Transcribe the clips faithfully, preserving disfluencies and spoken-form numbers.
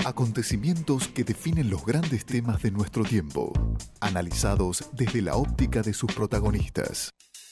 Acontecimientos que definen los grandes temas de nuestro tiempo, analizados desde la óptica de sus protagonistas.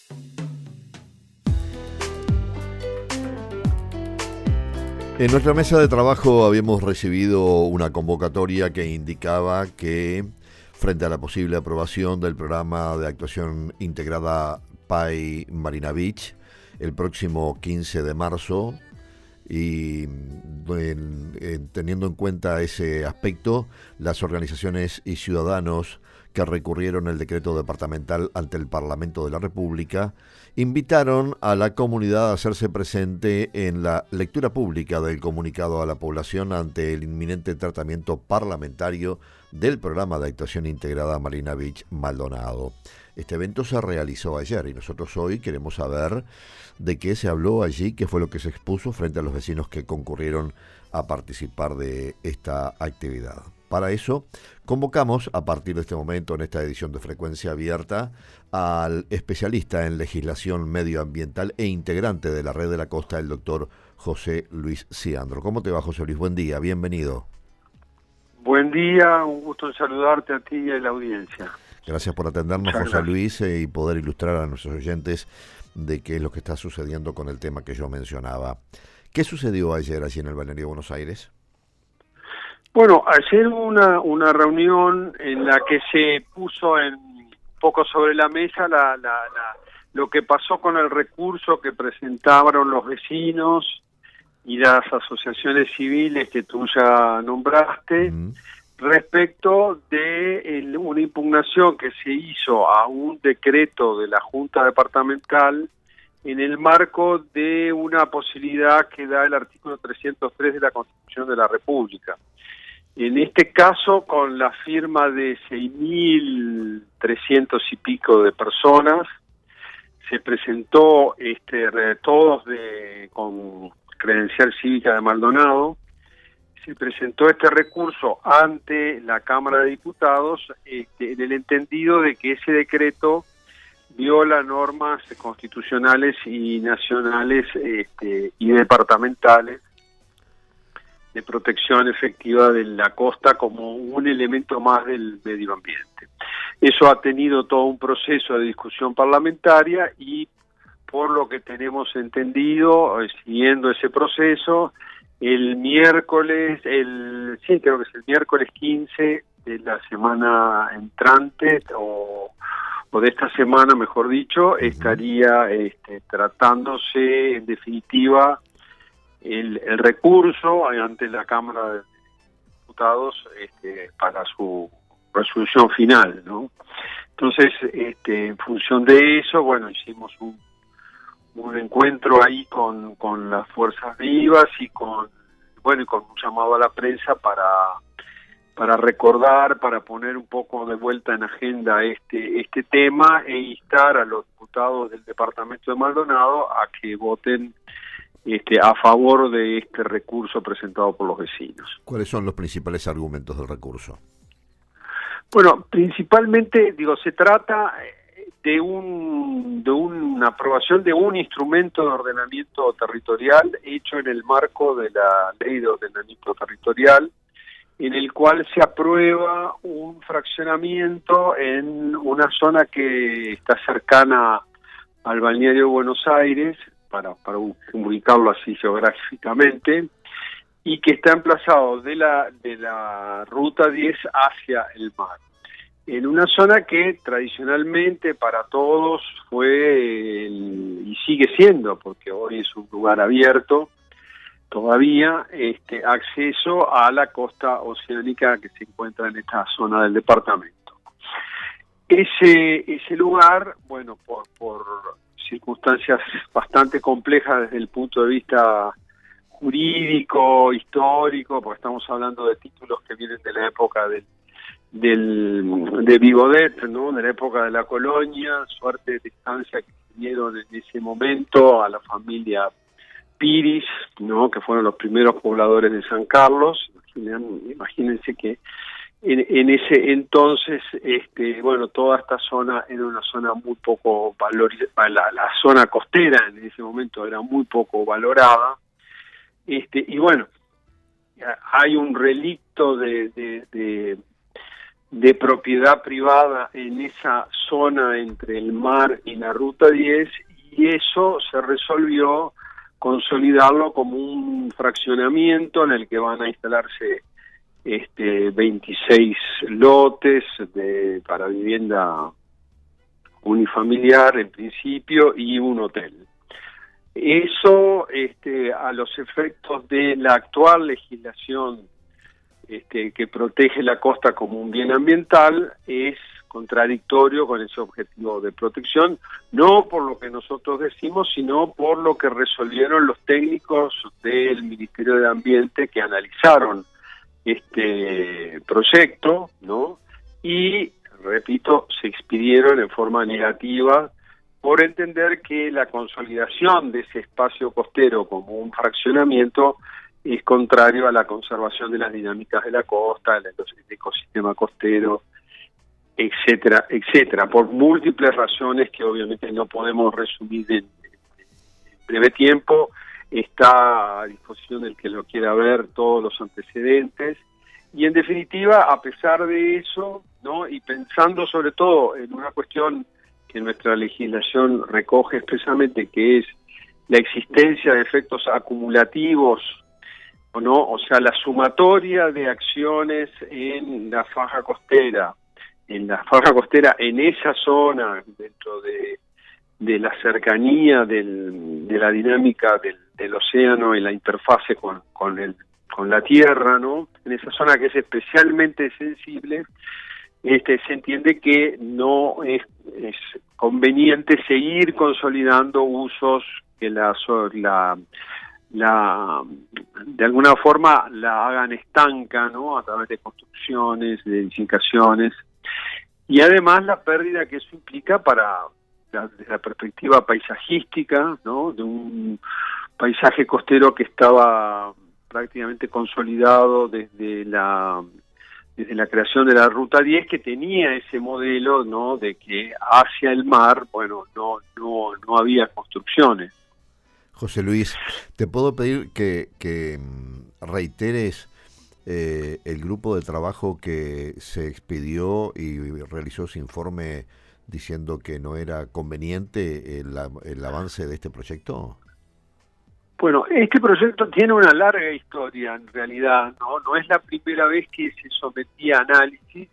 En nuestra mesa de trabajo habíamos recibido una convocatoria que indicaba que, frente a la posible aprobación del programa de actuación integrada P A I Marina Beach, el próximo quince de marzo, y en, en, teniendo en cuenta ese aspecto, las organizaciones y ciudadanos que recurrieron el decreto departamental ante el Parlamento de la República invitaron a la comunidad a hacerse presente en la lectura pública del comunicado a la población ante el inminente tratamiento parlamentario del programa de actuación integrada Marina Beach Maldonado. Este evento se realizó ayer y nosotros hoy queremos saber de qué se habló allí, qué fue lo que se expuso frente a los vecinos que concurrieron a participar de esta actividad. Para eso, convocamos a partir de este momento, en esta edición de Frecuencia Abierta, al especialista en legislación medioambiental e integrante de la Red de la Costa, el doctor José Luis Ciandro. ¿Cómo te va, José Luis? Buen día, bienvenido. Buen día, un gusto en saludarte a ti y a la audiencia. Gracias por atendernos, José Luis, eh, y poder ilustrar a nuestros oyentes de qué es lo que está sucediendo con el tema que yo mencionaba. ¿Qué sucedió ayer allí en el Balneario de Buenos Aires? Bueno, ayer hubo una, una reunión en la que se puso en, un poco sobre la mesa la, la, la, lo que pasó con el recurso que presentaron los vecinos y las asociaciones civiles que tú ya nombraste, uh-huh. respecto de el, una impugnación que se hizo a un decreto de la Junta Departamental en el marco de una posibilidad que da el artículo trescientos tres de la Constitución de la República. En este caso, con la firma de seis mil trescientos y pico de personas, se presentó este, todos de, con credencial cívica de Maldonado, se presentó este recurso ante la Cámara de Diputados este, en el entendido de que ese decreto viola normas constitucionales y nacionales este, y departamentales de protección efectiva de la costa como un elemento más del medio ambiente. Eso ha tenido todo un proceso de discusión parlamentaria y, por lo que tenemos entendido, siguiendo ese proceso, el miércoles, el sí, creo que es el miércoles quince de la semana entrante, o, o de esta semana, mejor dicho, estaría este, tratándose, en definitiva, el, el recurso ante la Cámara de Diputados este, para su resolución final, ¿no? Entonces, este, en función de eso, bueno, hicimos un un encuentro ahí con, con las fuerzas vivas y con, bueno, y con un llamado a la prensa para, para recordar, para poner un poco de vuelta en agenda este, este tema e instar a los diputados del departamento de Maldonado a que voten este, a favor de este recurso presentado por los vecinos. ¿Cuáles son los principales argumentos del recurso? Bueno, principalmente, digo, se trata de un de una aprobación de un instrumento de ordenamiento territorial hecho en el marco de la Ley de Ordenamiento Territorial, en el cual se aprueba un fraccionamiento en una zona que está cercana al Balneario de Buenos Aires, para, para ubicarlo así geográficamente, y que está emplazado de la, de la Ruta diez hacia el mar, en una zona que tradicionalmente para todos fue el, y sigue siendo, porque hoy es un lugar abierto todavía, este acceso a la costa oceánica que se encuentra en esta zona del departamento. Ese ese lugar, bueno, por, por circunstancias bastante complejas desde el punto de vista jurídico, histórico, porque estamos hablando de títulos que vienen de la época del del de Vigodet, ¿no? De la época de la colonia, suerte de distancia que dieron en ese momento a la familia Piris, ¿no? Que fueron los primeros pobladores de San Carlos. Imaginen, imagínense que en, en ese entonces, este, bueno, toda esta zona era una zona muy poco valorizada, la, la zona costera en ese momento era muy poco valorada, este, y bueno, hay un relicto delito de, de, de, de propiedad privada en esa zona entre el mar y la Ruta diez, y eso se resolvió consolidarlo como un fraccionamiento en el que van a instalarse este veintiséis lotes de, para vivienda unifamiliar en principio y un hotel. Eso, este, a los efectos de la actual legislación este, que protege la costa como un bien ambiental, es contradictorio con ese objetivo de protección, no por lo que nosotros decimos, sino por lo que resolvieron los técnicos del Ministerio de Ambiente que analizaron este proyecto, ¿no? Y, repito, se expidieron en forma negativa por entender que la consolidación de ese espacio costero como un fraccionamiento es contrario a la conservación de las dinámicas de la costa, el ecosistema costero, etcétera, etcétera, por múltiples razones que obviamente no podemos resumir en, en breve tiempo. Está a disposición del que lo quiera ver todos los antecedentes, y en definitiva, a pesar de eso, ¿no? Y pensando sobre todo en una cuestión que nuestra legislación recoge expresamente, que es la existencia de efectos acumulativos, ¿o no? O sea, la sumatoria de acciones en la faja costera, en la faja costera, en esa zona, dentro de, de la cercanía del, de la dinámica del, del océano en la interfase con, con, el, con la tierra, ¿no? En esa zona que es especialmente sensible, este, se entiende que no es, es conveniente seguir consolidando usos que la, la, la de alguna forma la hagan estanca, ¿no? A través de construcciones, de edificaciones, y además la pérdida que eso implica para la, desde la perspectiva paisajística, ¿no? De un paisaje costero que estaba prácticamente consolidado desde la desde la creación de la Ruta diez, que tenía ese modelo, ¿no? De que hacia el mar, bueno, no no no había construcciones. José Luis, te puedo pedir que, que reiteres eh, el grupo de trabajo que se expidió y realizó su informe diciendo que no era conveniente el, el avance de este proyecto. Bueno, este proyecto tiene una larga historia en realidad, ¿no? No es la primera vez que se sometía a análisis.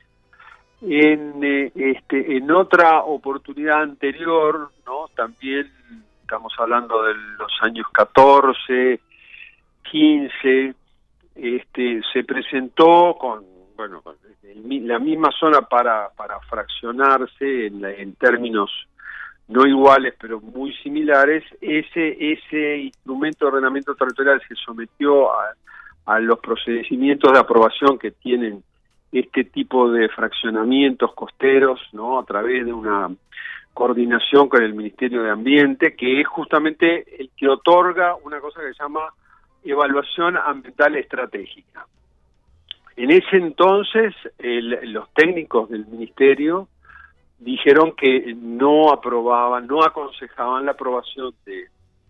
En eh, este en otra oportunidad anterior, ¿no? También estamos hablando de los años catorce, quince, este se presentó con, bueno, con el, la misma zona para para fraccionarse en, en términos no iguales, pero muy similares. Ese ese instrumento de ordenamiento territorial se sometió a, a los procedimientos de aprobación que tienen este tipo de fraccionamientos costeros, ¿no? A través de una coordinación con el Ministerio de Ambiente, que es justamente el que otorga una cosa que se llama evaluación ambiental estratégica. En ese entonces, el, los técnicos del Ministerio dijeron que no aprobaban, no aconsejaban la aprobación de,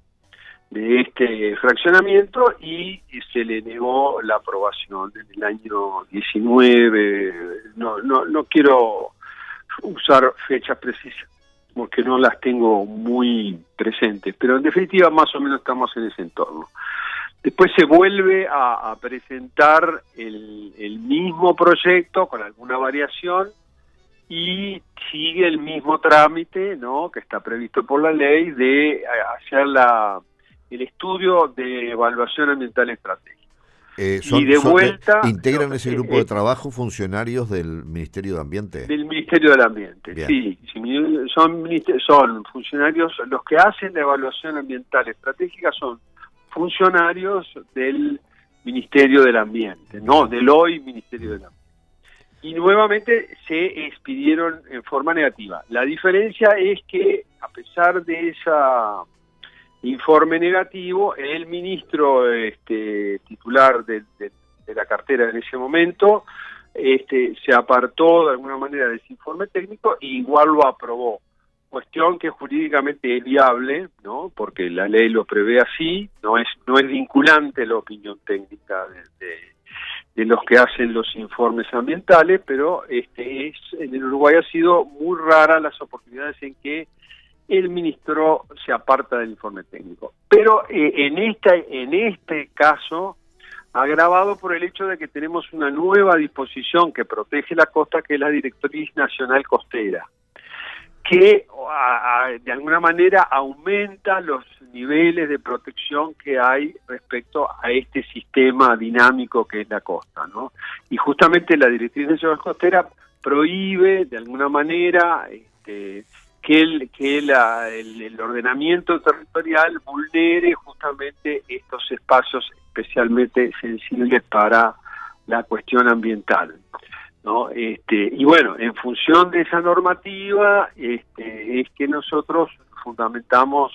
de este fraccionamiento, y se le negó la aprobación en el año diecinueve. No, no, no quiero usar fechas precisas porque no las tengo muy presentes, pero en definitiva más o menos estamos en ese entorno. Después se vuelve a, a presentar el, el mismo proyecto con alguna variación, y sigue el mismo trámite, ¿no? Que está previsto por la ley de hacer la el estudio de evaluación ambiental estratégica. Eh, son, y de son, vuelta... ¿Integran no, ese grupo eh, de trabajo funcionarios del Ministerio de Ambiente? Del Ministerio del Ambiente, Bien. sí. Son, son funcionarios, los que hacen la evaluación ambiental estratégica son funcionarios del Ministerio del Ambiente, no del hoy Ministerio del Ambiente. Y nuevamente se expidieron en forma negativa. La diferencia es que, a pesar de ese informe negativo, el ministro este, titular de, de, de la cartera en ese momento este, se apartó de alguna manera de ese informe técnico e igual lo aprobó. Cuestión que jurídicamente es viable, ¿no? Porque la ley lo prevé así, no es no es vinculante la opinión técnica de, de de los que hacen los informes ambientales, pero este es en el Uruguay ha sido muy rara las oportunidades en que el ministro se aparta del informe técnico. Pero eh, en esta en este caso, agravado por el hecho de que tenemos una nueva disposición que protege la costa, que es la Directriz Nacional Costera, que a, a, de alguna manera aumenta los niveles de protección que hay respecto a este sistema dinámico que es la costa, ¿no? Y justamente la Directriz Nacional Costera prohíbe de alguna manera este, que, el, que la, el, el ordenamiento territorial vulnere justamente estos espacios especialmente sensibles para la cuestión ambiental, ¿no? Este, y bueno, en función de esa normativa, este, es que nosotros fundamentamos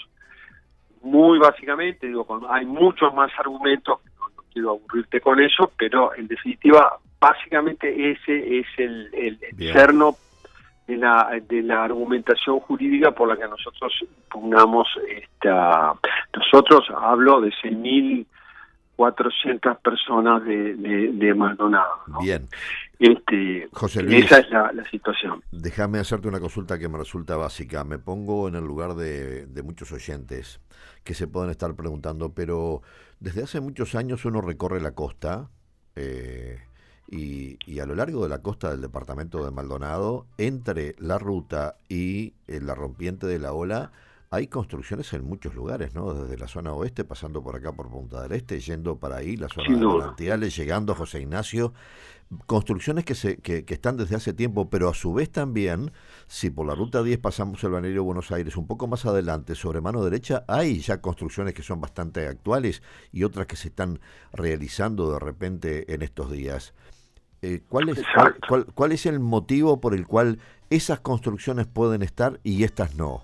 muy básicamente, digo, con, hay muchos más argumentos, no, no quiero aburrirte con eso, pero en definitiva, básicamente ese es el, el, el cerno de la, de la argumentación jurídica por la que nosotros impugnamos esta, nosotros hablo de seis mil cuatrocientas personas de, de, de Maldonado, ¿no? Bien. Este, José Luis, esa es la, la situación. Déjame hacerte una consulta que me resulta básica. Me pongo en el lugar de, de muchos oyentes que se pueden estar preguntando, pero desde hace muchos años uno recorre la costa eh, y, y a lo largo de la costa del departamento de Maldonado, entre la ruta y eh, la rompiente de la Ola, hay construcciones en muchos lugares, ¿no? Desde la zona oeste, pasando por acá por Punta del Este, yendo para ahí, la zona sí, no. de Manantiales, llegando a José Ignacio. Construcciones que, se, que, que están desde hace tiempo, pero a su vez también, si por la Ruta diez pasamos el balneario de Buenos Aires, un poco más adelante, sobre mano derecha, hay ya construcciones que son bastante actuales y otras que se están realizando de repente en estos días. Eh, ¿cuál es, cuál, cuál, ¿Cuál es el motivo por el cual esas construcciones pueden estar y estas no?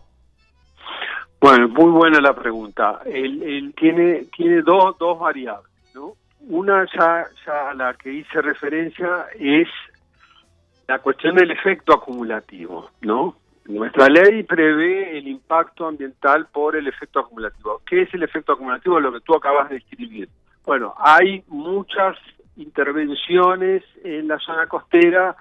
Bueno, muy buena la pregunta. Él, él tiene tiene dos dos variables, ¿no? Una ya, ya a la que hice referencia es la cuestión del efecto acumulativo, ¿no? Nuestra ley prevé el impacto ambiental por el efecto acumulativo. ¿Qué es el efecto acumulativo? Lo que tú acabas de describir. Bueno, hay muchas intervenciones en la zona costera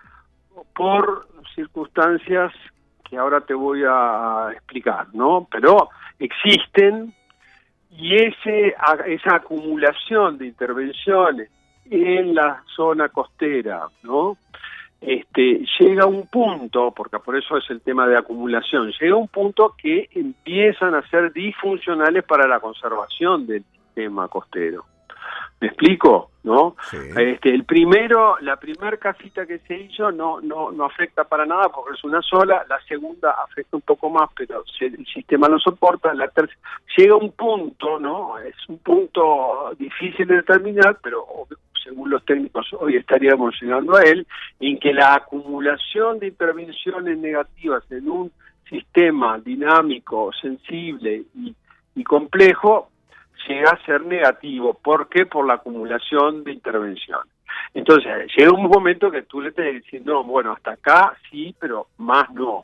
por circunstancias que ahora te voy a explicar, ¿no? Pero existen, y ese esa acumulación de intervenciones en la zona costera, ¿no? Este, llega a un punto, porque por eso es el tema de acumulación, llega a un punto que empiezan a ser disfuncionales para la conservación del sistema costero. ¿Me explico? ¿No? Sí. Este, el primero, la primer casita que se hizo no, no, no afecta para nada porque es una sola, la segunda afecta un poco más, pero se, el sistema lo soporta, la tercera, llega un punto, ¿no? Es un punto difícil de determinar, pero según los técnicos hoy estaríamos llegando a él, en que la acumulación de intervenciones negativas en un sistema dinámico, sensible y, y complejo llega a ser negativo. ¿Por qué? Por la acumulación de intervención. Entonces, llega un momento que tú le te decís, no, bueno, hasta acá sí, pero más no.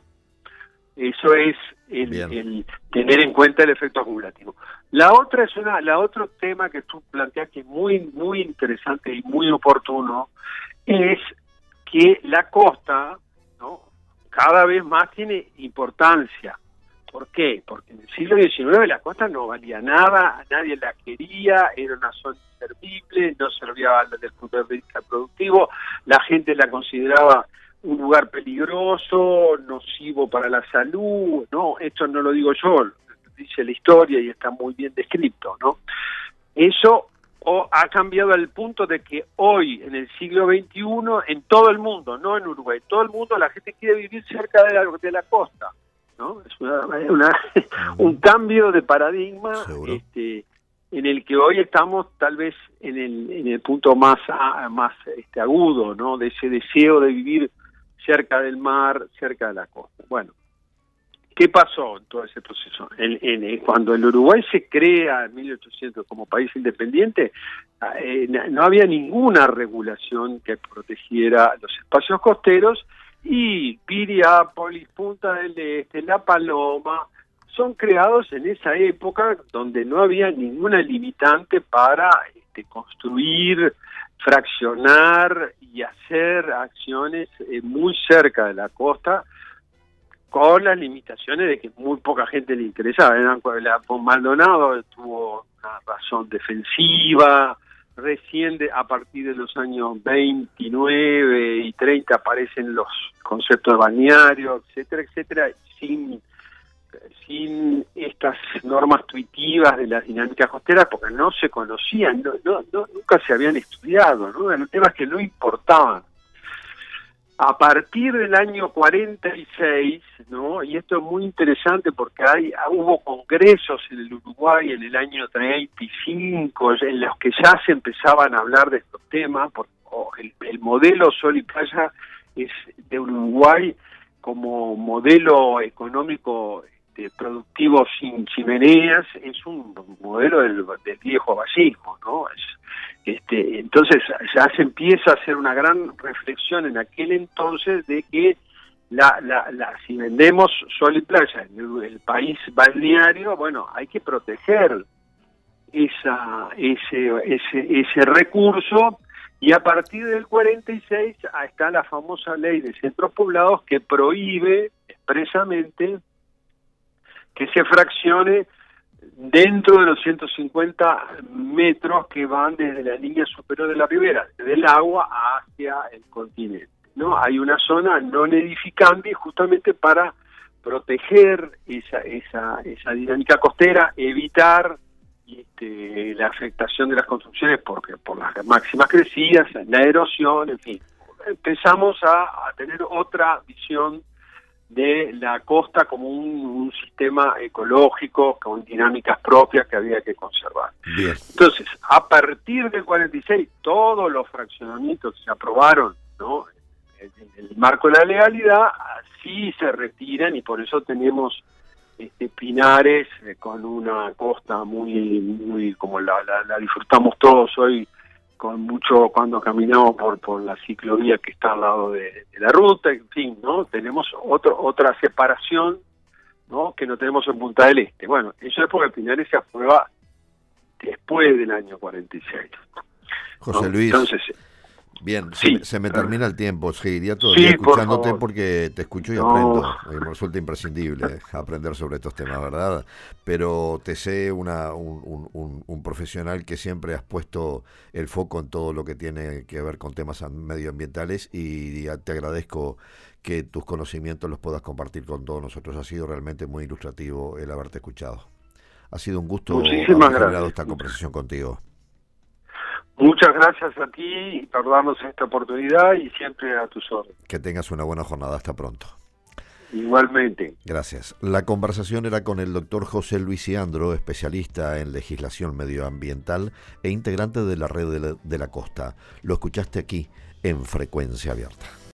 Eso es el, el tener en cuenta el efecto acumulativo. La otra es una, la otro tema que tú planteas que es muy, muy interesante y muy oportuno, es que la costa, ¿no?, cada vez más tiene importancia. ¿Por qué? Porque en el siglo diecinueve la costa no valía nada, nadie la quería, era una zona inservible, no servía desde el punto de vista productivo, la gente la consideraba un lugar peligroso, nocivo para la salud, no, esto no lo digo yo, lo dice la historia y está muy bien descrito, ¿no? Eso o, ha cambiado al punto de que hoy, en el siglo veintiuno, en todo el mundo, no en Uruguay, todo el mundo la gente quiere vivir cerca de la, de la costa, ¿no? Es una, una, un cambio de paradigma este, en el que hoy estamos tal vez en el, en el punto más, más este, agudo, ¿no?, de ese deseo de vivir cerca del mar, cerca de la costa. Bueno, ¿qué pasó en todo ese proceso? En, en, cuando el Uruguay se crea en mil ochocientos como país independiente, eh, no había ninguna regulación que protegiera los espacios costeros, y Piriápolis, Punta del Este, La Paloma, son creados en esa época donde no había ninguna limitante para este, construir fraccionar y hacer acciones eh, muy cerca de la costa, con las limitaciones de que muy poca gente le interesaba. Eran, la, Maldonado tuvo una razón defensiva, recién de, a partir de los años veintinueve y treinta aparecen los conceptos de balneario, etcétera, etcétera, sin, sin estas normas tuitivas de las dinámicas costeras, porque no se conocían, no, no, no, nunca se habían estudiado, ¿no? Eran temas que no importaban. A partir del año cuarenta y seis, ¿no? Y esto es muy interesante porque hay hubo congresos en el Uruguay en el año treinta y cinco en los que ya se empezaban a hablar de estos temas, porque oh, el, el modelo Sol y Playa es de Uruguay como modelo económico este, productivo sin chimeneas, es un modelo del, del viejo vallismo, ¿no? Es, Este, entonces ya se empieza a hacer una gran reflexión en aquel entonces de que la, la, la, si vendemos sol y playa en el, el país balneario, bueno, hay que proteger esa, ese, ese, ese recurso, y a partir del cuarenta y seis está la famosa ley de centros poblados que prohíbe expresamente que se fraccione dentro de los ciento cincuenta metros que van desde la línea superior de la ribera, desde el agua hacia el continente, ¿no? Hay una zona no nidificante justamente para proteger esa esa esa dinámica costera, evitar este, la afectación de las construcciones porque por las máximas crecidas, la erosión, en fin. Empezamos a, a tener otra visión de la costa como un, un sistema ecológico con dinámicas propias que había que conservar. Bien. Entonces, a partir del cuarenta y seis, todos los fraccionamientos que se aprobaron, ¿no?, en, en el marco de la legalidad, sí se retiran, y por eso tenemos este, Pinares eh, con una costa muy, muy como la, la, la disfrutamos todos hoy, con mucho cuando caminamos por por la ciclovía que está al lado de, de la ruta, en fin, ¿no? Tenemos otro, otra separación, ¿no?, que no tenemos en Punta del Este. Bueno, eso es porque Pinares se aprueba después del año cuarenta y seis. José ¿no? Luis, Entonces, bien, sí, se, se me termina el tiempo, seguiría todavía sí, escuchándote por porque te escucho y no. aprendo, me resulta imprescindible aprender sobre estos temas, ¿verdad? Pero te sé una, un, un, un, un profesional que siempre has puesto el foco en todo lo que tiene que ver con temas medioambientales, y te agradezco que tus conocimientos los puedas compartir con todos nosotros. Ha sido realmente muy ilustrativo el haberte escuchado. Ha sido un gusto haber generado esta conversación contigo. Muchas gracias a ti por darnos esta oportunidad y siempre a tus órdenes. Que tengas una buena jornada. Hasta pronto. Igualmente. Gracias. La conversación era con el doctor José Luis Ciandro, especialista en legislación medioambiental e integrante de la Red de la, de la Costa. Lo escuchaste aquí en Frecuencia Abierta.